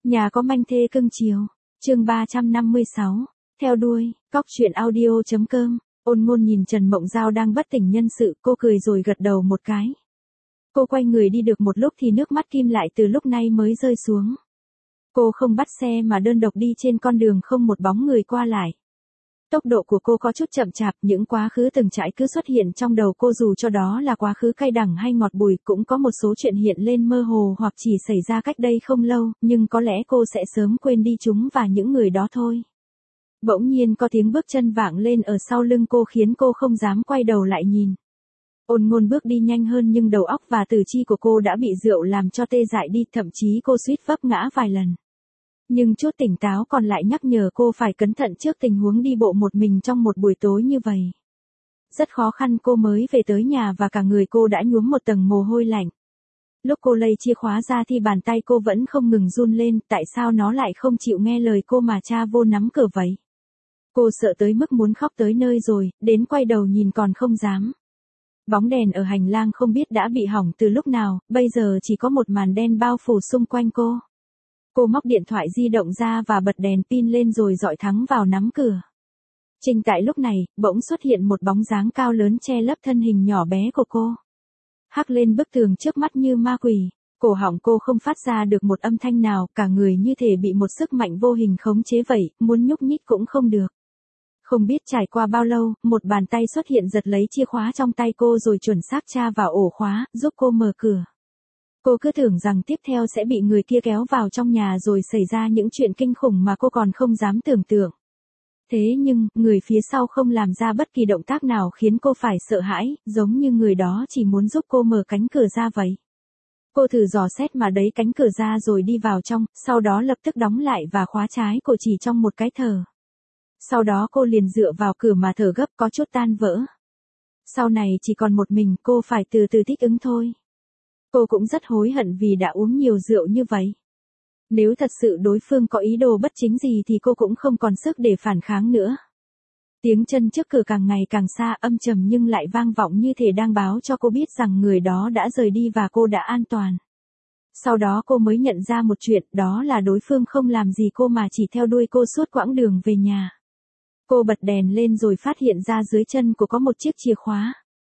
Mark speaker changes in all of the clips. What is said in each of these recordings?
Speaker 1: Nhà có manh thê cưng chiều. Chương 356. Theo đuôi. Cóc truyện audio.com. Ôn Ngôn nhìn Trần Mộng Giao đang bất tỉnh nhân sự, cô cười rồi gật đầu một cái. Cô quay người đi được một lúc thì nước mắt Kim lại từ lúc này mới rơi xuống. Cô không bắt xe mà đơn độc đi trên con đường không một bóng người qua lại. Tốc độ của cô có chút chậm chạp, những quá khứ từng trải cứ xuất hiện trong đầu cô, dù cho đó là quá khứ cay đắng hay ngọt bùi, cũng có một số chuyện hiện lên mơ hồ hoặc chỉ xảy ra cách đây không lâu, nhưng có lẽ cô sẽ sớm quên đi chúng và những người đó thôi. Bỗng nhiên có tiếng bước chân vang lên ở sau lưng cô khiến cô không dám quay đầu lại nhìn. Ôn Ngôn bước đi nhanh hơn nhưng đầu óc và tứ chi của cô đã bị rượu làm cho tê dại đi, thậm chí cô suýt vấp ngã vài lần. Nhưng chút tỉnh táo còn lại nhắc nhở cô phải cẩn thận trước tình huống đi bộ một mình trong một buổi tối như vậy. Rất khó khăn cô mới về tới nhà và cả người cô đã nhuốm một tầng mồ hôi lạnh. Lúc cô lấy chìa khóa ra thì bàn tay cô vẫn không ngừng run lên, tại sao nó lại không chịu nghe lời cô mà tra vô nắm cửa vậy? Cô sợ tới mức muốn khóc tới nơi rồi, đến quay đầu nhìn còn không dám. Bóng đèn ở hành lang không biết đã bị hỏng từ lúc nào, bây giờ chỉ có một màn đen bao phủ xung quanh cô. Cô móc điện thoại di động ra và bật đèn pin lên rồi dọi thẳng vào nắm cửa. Chính tại lúc này, bỗng xuất hiện một bóng dáng cao lớn che lấp thân hình nhỏ bé của cô. Hắc lên bức tường trước mắt như ma quỷ, cổ họng cô không phát ra được một âm thanh nào, cả người như thể bị một sức mạnh vô hình khống chế vậy, muốn nhúc nhích cũng không được. Không biết trải qua bao lâu, một bàn tay xuất hiện giật lấy chìa khóa trong tay cô rồi chuẩn xác tra vào ổ khóa, giúp cô mở cửa. Cô cứ tưởng rằng tiếp theo sẽ bị người kia kéo vào trong nhà rồi xảy ra những chuyện kinh khủng mà cô còn không dám tưởng tượng. Thế nhưng, người phía sau không làm ra bất kỳ động tác nào khiến cô phải sợ hãi, giống như người đó chỉ muốn giúp cô mở cánh cửa ra vậy. Cô thử dò xét mà đẩy cánh cửa ra rồi đi vào trong, sau đó lập tức đóng lại và khóa trái cô chỉ trong một cái thở. Sau đó cô liền dựa vào cửa mà thở gấp, có chút tan vỡ. Sau này chỉ còn một mình, cô phải từ từ thích ứng thôi. Cô cũng rất hối hận vì đã uống nhiều rượu như vậy. Nếu thật sự đối phương có ý đồ bất chính gì thì cô cũng không còn sức để phản kháng nữa. Tiếng chân trước cửa càng ngày càng xa, âm trầm nhưng lại vang vọng như thể đang báo cho cô biết rằng người đó đã rời đi và cô đã an toàn. Sau đó cô mới nhận ra một chuyện, đó là đối phương không làm gì cô mà chỉ theo đuôi cô suốt quãng đường về nhà. Cô bật đèn lên rồi phát hiện ra dưới chân cô có một chiếc chìa khóa.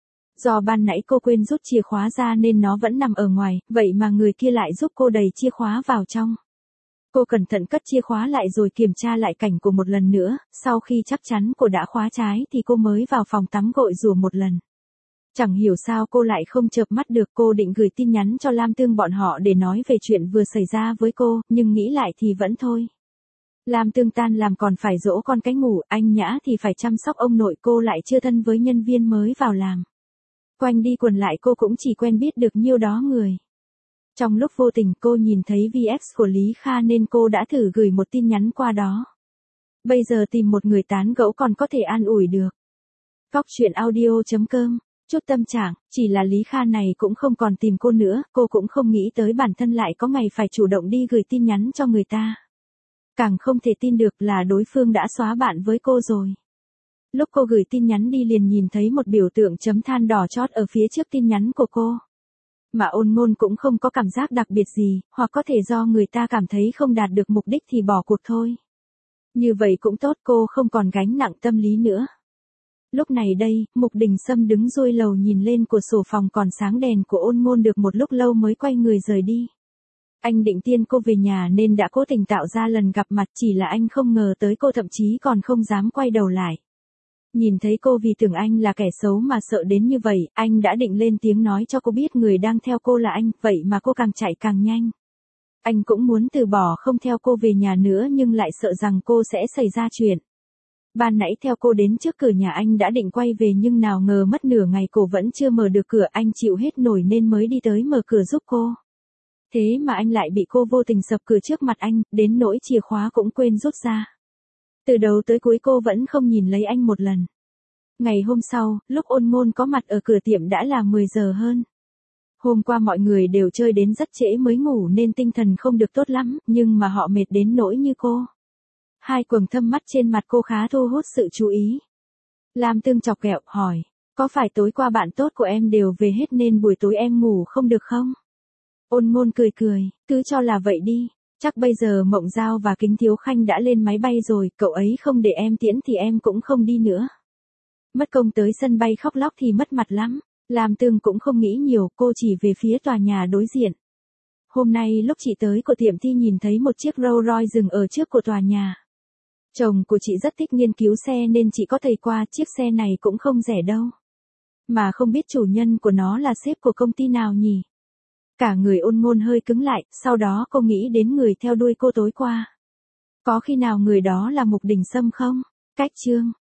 Speaker 1: Do ban nãy cô quên rút chìa khóa ra nên nó vẫn nằm ở ngoài, vậy mà người kia lại giúp cô đẩy chìa khóa vào trong. Cô cẩn thận cất chìa khóa lại rồi kiểm tra lại cảnh của một lần nữa, sau khi chắc chắn cô đã khóa trái thì cô mới vào phòng tắm gội rửa một lần. Chẳng hiểu sao cô lại không chợp mắt được, cô định gửi tin nhắn cho Lam Tương bọn họ để nói về chuyện vừa xảy ra với cô, nhưng nghĩ lại thì vẫn thôi. Lam Tương tan làm còn phải dỗ con cái ngủ, anh Nhã thì phải chăm sóc ông nội, cô lại chưa thân với nhân viên mới vào làm. Quanh đi quẩn lại cô cũng chỉ quen biết được nhiêu đó người. Trong lúc vô tình cô nhìn thấy VX của Lý Kha nên cô đã thử gửi một tin nhắn qua đó. Bây giờ tìm một người tán gẫu còn có thể an ủi được. Cóc truyện audio.com. Chút tâm trạng, chỉ là Lý Kha này cũng không còn tìm cô nữa, cô cũng không nghĩ tới bản thân lại có ngày phải chủ động đi gửi tin nhắn cho người ta. Càng không thể tin được là đối phương đã xóa bạn với cô rồi. Lúc cô gửi tin nhắn đi liền nhìn thấy một biểu tượng chấm than đỏ chót ở phía trước tin nhắn của cô. Mà Ôn Ngôn cũng không có cảm giác đặc biệt gì, hoặc có thể do người ta cảm thấy không đạt được mục đích thì bỏ cuộc thôi. Như vậy cũng tốt, cô không còn gánh nặng tâm lý nữa. Lúc này đây, Mục Đình Sâm đứng dôi lầu nhìn lên cửa sổ phòng còn sáng đèn của Ôn Ngôn được một lúc lâu mới quay người rời đi. Anh định tiên cô về nhà nên đã cố tình tạo ra lần gặp mặt, chỉ là anh không ngờ tới cô thậm chí còn không dám quay đầu lại. Nhìn thấy cô vì tưởng anh là kẻ xấu mà sợ đến như vậy, anh đã định lên tiếng nói cho cô biết người đang theo cô là anh, vậy mà cô càng chạy càng nhanh. Anh cũng muốn từ bỏ không theo cô về nhà nữa nhưng lại sợ rằng cô sẽ xảy ra chuyện. Ban nãy theo cô đến trước cửa nhà anh đã định quay về nhưng nào ngờ mất nửa ngày cô vẫn chưa mở được cửa, anh chịu hết nổi nên mới đi tới mở cửa giúp cô. Thế mà anh lại bị cô vô tình sập cửa trước mặt anh, đến nỗi chìa khóa cũng quên rút ra. Từ đầu tới cuối cô vẫn không nhìn lấy anh một lần. Ngày hôm sau, lúc Ôn Ngôn có mặt ở cửa tiệm đã là 10 giờ hơn. Hôm qua mọi người đều chơi đến rất trễ mới ngủ nên tinh thần không được tốt lắm, nhưng mà họ mệt đến nỗi như cô. Hai quầng thâm mắt trên mặt cô khá thu hút sự chú ý. Lam Tương chọc ghẹo, hỏi, có phải tối qua bạn tốt của em đều về hết nên buổi tối em ngủ không được không? Ôn Ngôn cười cười, cứ cho là vậy đi. Chắc bây giờ Mộng Giao và Kính Thiếu Khanh đã lên máy bay rồi, cậu ấy không để em tiễn thì em cũng không đi nữa. Mất công tới sân bay khóc lóc thì mất mặt lắm. Lam Tương cũng không nghĩ nhiều, cô chỉ về phía tòa nhà đối diện. Hôm nay lúc chị tới của tiệm thì nhìn thấy một chiếc Rolls Royce dừng ở trước của tòa nhà. Chồng của chị rất thích nghiên cứu xe nên chị có thấy qua, chiếc xe này cũng không rẻ đâu. Mà không biết chủ nhân của nó là sếp của công ty nào nhỉ? Cả người Ôn Ngôn hơi cứng lại, sau đó cô nghĩ đến người theo đuôi cô tối qua. Có khi nào người đó là Mục Đình Sâm không? Cách chương